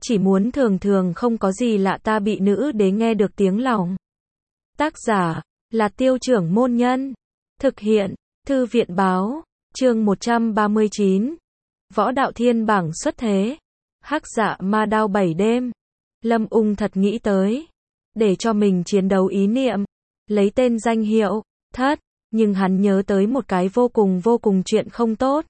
chỉ muốn thường thường không có gì lạ ta bị nữ đế nghe được tiếng lòng. Tác giả là Tiêu Trưởng Môn Nhân. Thực hiện Thư viện Báo. Chương 139. Võ đạo thiên bảng xuất thế. Hắc Dạ Ma Đao 7 đêm. Lâm Ung thật nghĩ tới để cho mình chiến đấu ý niệm, lấy tên danh hiệu Thất, nhưng hắn nhớ tới một cái vô cùng chuyện không tốt.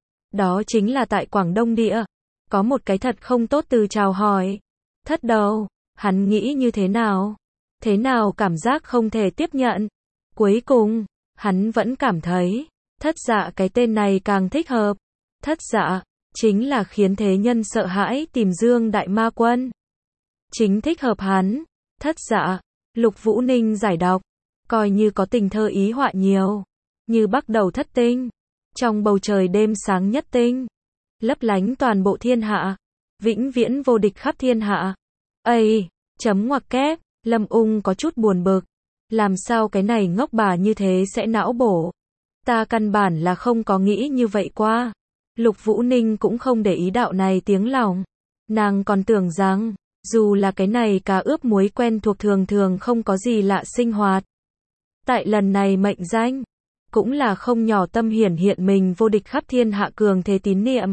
Đó chính là tại Quảng Đông địa, có một cái thật không tốt từ chào hỏi. Thất đầu, hắn nghĩ như thế nào? Thế nào cảm giác không thể tiếp nhận? Cuối cùng, hắn vẫn cảm thấy, Thất Dạ cái tên này càng thích hợp. Thất Dạ, chính là khiến thế nhân sợ hãi tìm Dương Đại Ma Quân. Chính thích hợp hắn. Thất Dạ, Lục Vũ Ninh giải đọc, coi như có tình thơ ý họa nhiều, như bắt đầu thất tinh, trong bầu trời đêm sáng nhất tinh, lấp lánh toàn bộ thiên hạ, vĩnh viễn vô địch khắp thiên hạ. Ây, chấm ngoặc kép, Lâm Ung có chút buồn bực, làm sao cái này ngốc bà như thế sẽ não bổ. Ta căn bản là không có nghĩ như vậy qua. Lục Vũ Ninh cũng không để ý đạo này tiếng lòng. Nàng còn tưởng rằng, dù là cái này cá ướp muối quen thuộc thường thường không có gì lạ sinh hoạt. Tại lần này mệnh danh, cũng là không nhỏ tâm hiển hiện mình vô địch khắp thiên hạ cường thế tín niệm.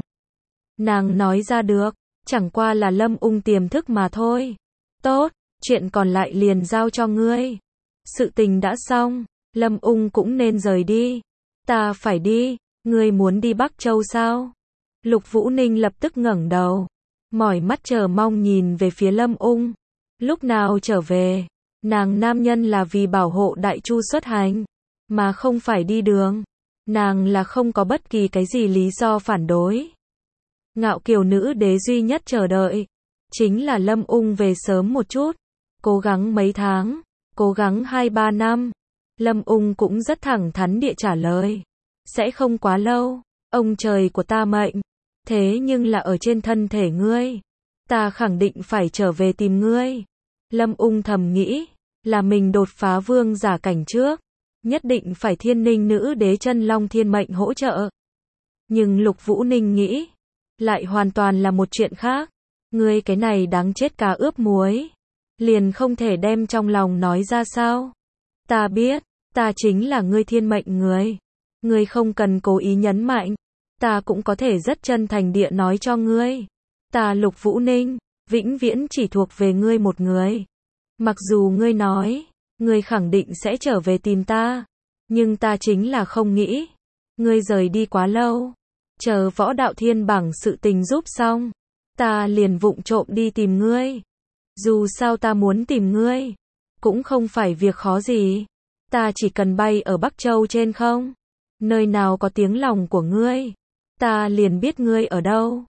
Nàng nói ra được, chẳng qua là Lâm Ung tiềm thức mà thôi. Tốt, chuyện còn lại liền giao cho ngươi. Sự tình đã xong, Lâm Ung cũng nên rời đi. Ta phải đi, ngươi muốn đi Bắc Châu sao? Lục Vũ Ninh lập tức ngẩng đầu, mỏi mắt chờ mong nhìn về phía Lâm Ung. Lúc nào trở về? Nàng nam nhân là vì bảo hộ Đại Chu xuất hành, mà không phải đi đường. Nàng là không có bất kỳ cái gì lý do phản đối. Ngạo kiều nữ đế duy nhất chờ đợi, chính là Lâm Ung về sớm một chút. Cố gắng mấy tháng, cố gắng 2-3 năm. Lâm Ung cũng rất thẳng thắn địa trả lời. Sẽ không quá lâu, ông trời của ta mệnh. Thế nhưng là ở trên thân thể ngươi. Ta khẳng định phải trở về tìm ngươi. Lâm Ung thầm nghĩ, là mình đột phá vương giả cảnh trước. Nhất định phải Thiên Ninh nữ đế chân long thiên mệnh hỗ trợ. Nhưng Lục Vũ Ninh nghĩ, lại hoàn toàn là một chuyện khác. Ngươi cái này đáng chết cá ướp muối. Liền không thể đem trong lòng nói ra sao? Ta biết, ta chính là ngươi thiên mệnh người. Ngươi không cần cố ý nhấn mạnh. Ta cũng có thể rất chân thành địa nói cho ngươi. Ta Lục Vũ Ninh, vĩnh viễn chỉ thuộc về ngươi một người. Mặc dù ngươi nói, ngươi khẳng định sẽ trở về tìm ta. Nhưng ta chính là không nghĩ. Ngươi rời đi quá lâu. Chờ võ đạo thiên bảng sự tình giúp xong. Ta liền vụng trộm đi tìm ngươi. Dù sao ta muốn tìm ngươi, cũng không phải việc khó gì. Ta chỉ cần bay ở Bắc Châu trên không. Nơi nào có tiếng lòng của ngươi, ta liền biết ngươi ở đâu.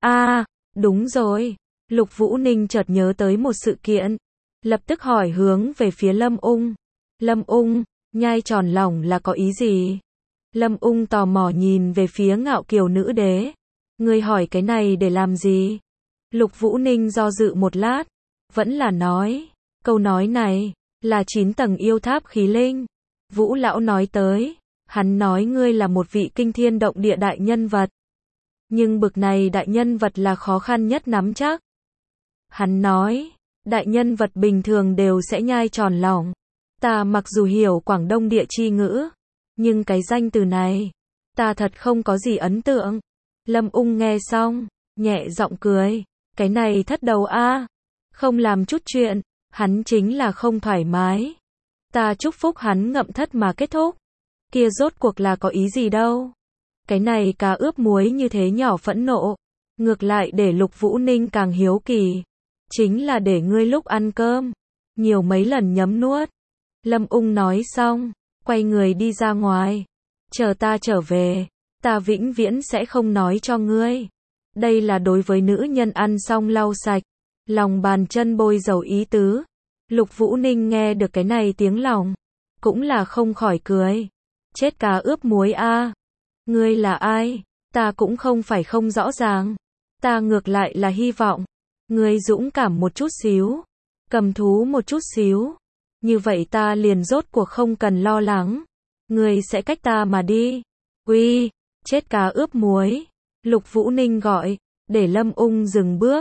Đúng rồi. Lục Vũ Ninh chợt nhớ tới một sự kiện. Lập tức hỏi hướng về phía Lâm Ung. Lâm Ung, nhai tròn lòng là có ý gì? Lâm Ung tò mò nhìn về phía ngạo kiều nữ đế. Ngươi hỏi cái này để làm gì? Lục Vũ Ninh do dự một lát. Vẫn là nói. Câu nói này, là 9 tầng yêu tháp khí linh. Vũ lão nói tới. Hắn nói ngươi là một vị kinh thiên động địa đại nhân vật. Nhưng bực này đại nhân vật là khó khăn nhất nắm chắc. Hắn nói, đại nhân vật bình thường đều sẽ nhai tròn lòng. Ta mặc dù hiểu Quảng Đông địa chi ngữ, nhưng cái danh từ này, ta thật không có gì ấn tượng. Lâm Ung nghe xong, nhẹ giọng cười. Cái này thất đầu không làm chút chuyện, hắn chính là không thoải mái. Ta chúc phúc hắn ngậm thất mà kết thúc. Kia rốt cuộc là có ý gì đâu. Cái này cá ướp muối như thế nhỏ phẫn nộ. Ngược lại để Lục Vũ Ninh càng hiếu kỳ. Chính là để ngươi lúc ăn cơm, nhiều mấy lần nhấm nuốt. Lâm Ung nói xong, quay người đi ra ngoài. Chờ ta trở về, ta vĩnh viễn sẽ không nói cho ngươi. Đây là đối với nữ nhân ăn xong lau sạch, lòng bàn chân bôi dầu ý tứ. Lục Vũ Ninh nghe được cái này tiếng lòng, cũng là không khỏi cười. Chết cá ướp muối Ngươi là ai? Ta cũng không phải không rõ ràng. Ta ngược lại là hy vọng ngươi dũng cảm một chút xíu, cầm thú một chút xíu. Như vậy ta liền rốt cuộc không cần lo lắng. Ngươi sẽ cách ta mà đi. Uy, chết cá ướp muối. Lục Vũ Ninh gọi, để Lâm Ung dừng bước.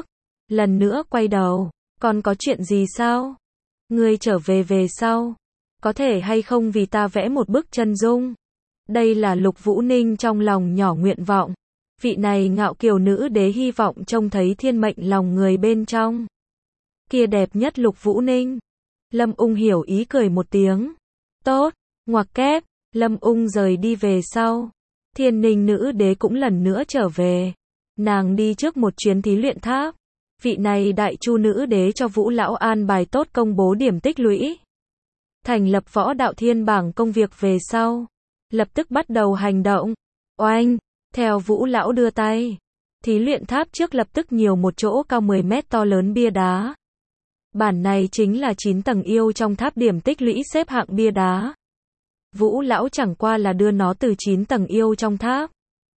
lần nữa quay đầu, còn có chuyện gì sao? Ngươi trở về sau, có thể hay không vì ta vẽ một bức chân dung? Đây là Lục Vũ Ninh trong lòng nhỏ nguyện vọng. Vị này ngạo kiều nữ đế hy vọng trông thấy thiên mệnh lòng người bên trong. Kia đẹp nhất Lục Vũ Ninh. Lâm Ung hiểu ý cười một tiếng. Tốt, ngoặc kép, Lâm Ung rời đi về sau. Thiên Ninh nữ đế cũng lần nữa trở về. Nàng đi trước một chuyến thí luyện tháp. Vị này đại chu nữ đế cho Vũ Lão an bài tốt công bố điểm tích lũy. Thành lập võ đạo thiên bảng công việc về sau. Lập tức bắt đầu hành động. Oanh, theo Vũ Lão đưa tay. Thí luyện tháp trước lập tức nhiều một chỗ cao 10 mét to lớn bia đá. Bản này chính là 9 tầng yêu trong tháp điểm tích lũy xếp hạng bia đá. Vũ Lão chẳng qua là đưa nó từ 9 tầng yêu trong tháp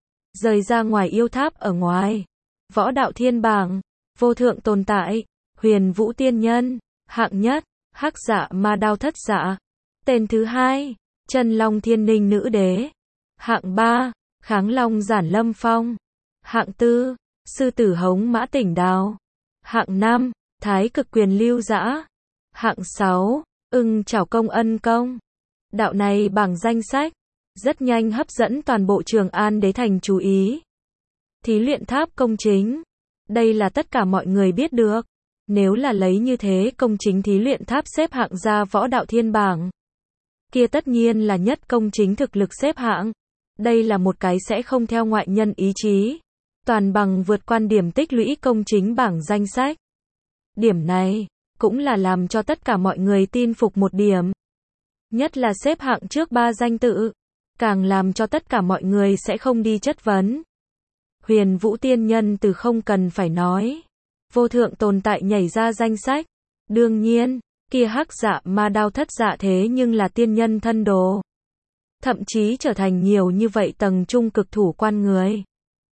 rời ra ngoài yêu tháp ở ngoài. Võ đạo thiên bảng, vô thượng tồn tại, Huyền Vũ tiên nhân, hạng nhất, Hắc Dạ Ma Đao Thất Dạ. Tên thứ hai, Chân Long Thiên Ninh nữ đế. Hạng 3, Kháng Long Giản Lâm Phong. Hạng 4, Sư Tử Hống Mã Tỉnh Đào. Hạng 5, Thái Cực Quyền Lưu Dã. Hạng 6, Ưng Chảo Công Ân Công. Đạo này bảng danh sách rất nhanh hấp dẫn toàn bộ Trường An Đế thành chú ý. Thí luyện tháp công chính. Đây là tất cả mọi người biết được. Nếu là lấy như thế công chính thí luyện tháp xếp hạng ra võ đạo thiên bảng, kia tất nhiên là nhất công chính thực lực xếp hạng. Đây là một cái sẽ không theo ngoại nhân ý chí, toàn bằng vượt quan điểm tích lũy công chính bảng danh sách. Điểm này cũng là làm cho tất cả mọi người tin phục một điểm. Nhất là xếp hạng trước 3 danh tự, càng làm cho tất cả mọi người sẽ không đi chất vấn. Huyền Vũ tiên nhân từ không cần phải nói. Vô thượng tồn tại nhảy ra danh sách. Đương nhiên, kia Hắc Dạ Ma Đao Thất Dạ thế nhưng là tiên nhân thân đồ. Thậm chí trở thành nhiều như vậy tầng trung cực thủ quan người.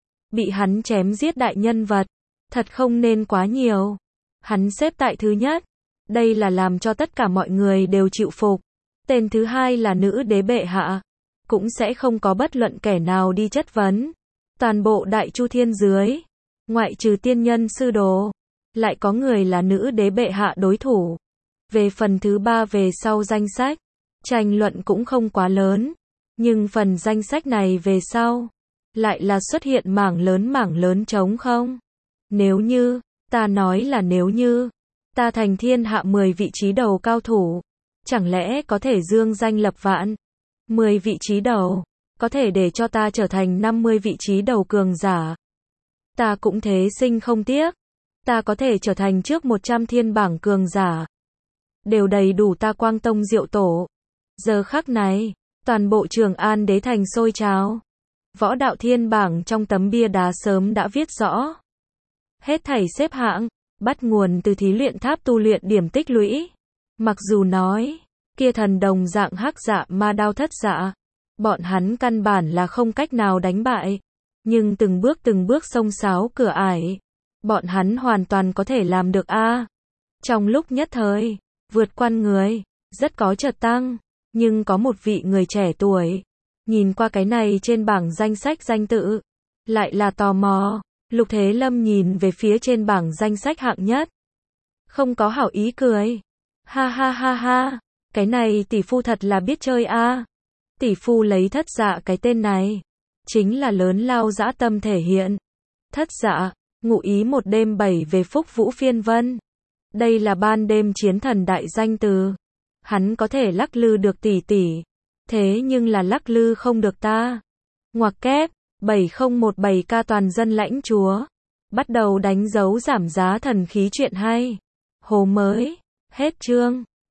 Bị hắn chém giết đại nhân vật. Thật không nên quá nhiều. Hắn xếp tại thứ nhất. Đây là làm cho tất cả mọi người đều chịu phục. Tên thứ hai là nữ đế bệ hạ. Cũng sẽ không có bất luận kẻ nào đi chất vấn. Toàn bộ đại chu thiên dưới, ngoại trừ tiên nhân sư đồ, lại có người là nữ đế bệ hạ đối thủ. Về phần thứ 3 về sau danh sách, tranh luận cũng không quá lớn. Nhưng phần danh sách này về sau, lại là xuất hiện mảng lớn trống không. Nếu như, ta nói là nếu như, ta thành thiên hạ 10 vị trí đầu cao thủ, chẳng lẽ có thể dương danh lập vạn? 10 vị trí đầu, có thể để cho ta trở thành 50 vị trí đầu cường giả. Ta cũng thế sinh không tiếc. Ta có thể trở thành trước 100 thiên bảng cường giả. Đều đầy đủ ta quang tông diệu tổ. Giờ khắc này, toàn bộ Trường An Đế thành sôi trào. Võ đạo thiên bảng trong tấm bia đá sớm đã viết rõ. Hết thảy xếp hạng, bắt nguồn từ thí luyện tháp tu luyện điểm tích lũy. Mặc dù nói, kia thần đồng dạng Hắc Dạ Ma Đao Thất Dạ, bọn hắn căn bản là không cách nào đánh bại. Nhưng từng bước xông xáo cửa ải, bọn hắn hoàn toàn có thể làm được a. Trong lúc nhất thời, vượt qua người, rất có chợt tăng. Nhưng có một vị người trẻ tuổi, nhìn qua cái này trên bảng danh sách danh tự, lại là tò mò. Lục Thế Lâm nhìn về phía trên bảng danh sách hạng nhất. Không có hảo ý cười. Ha ha ha ha, cái này tỷ phu thật là biết chơi a. Tỷ phu lấy Thất Dạ cái tên này, chính là lớn lao dã tâm thể hiện. Thất Dạ, ngụ ý một đêm 7 về Phúc Vũ Phiên Vân. Đây là ban đêm chiến thần đại danh từ. Hắn có thể lắc lư được tỷ tỷ, thế nhưng là lắc lư không được ta. Ngoặc kép, 7017K toàn dân lãnh chúa. Bắt đầu đánh dấu giảm giá thần khí chuyện hay. Hồ mới, hết chương.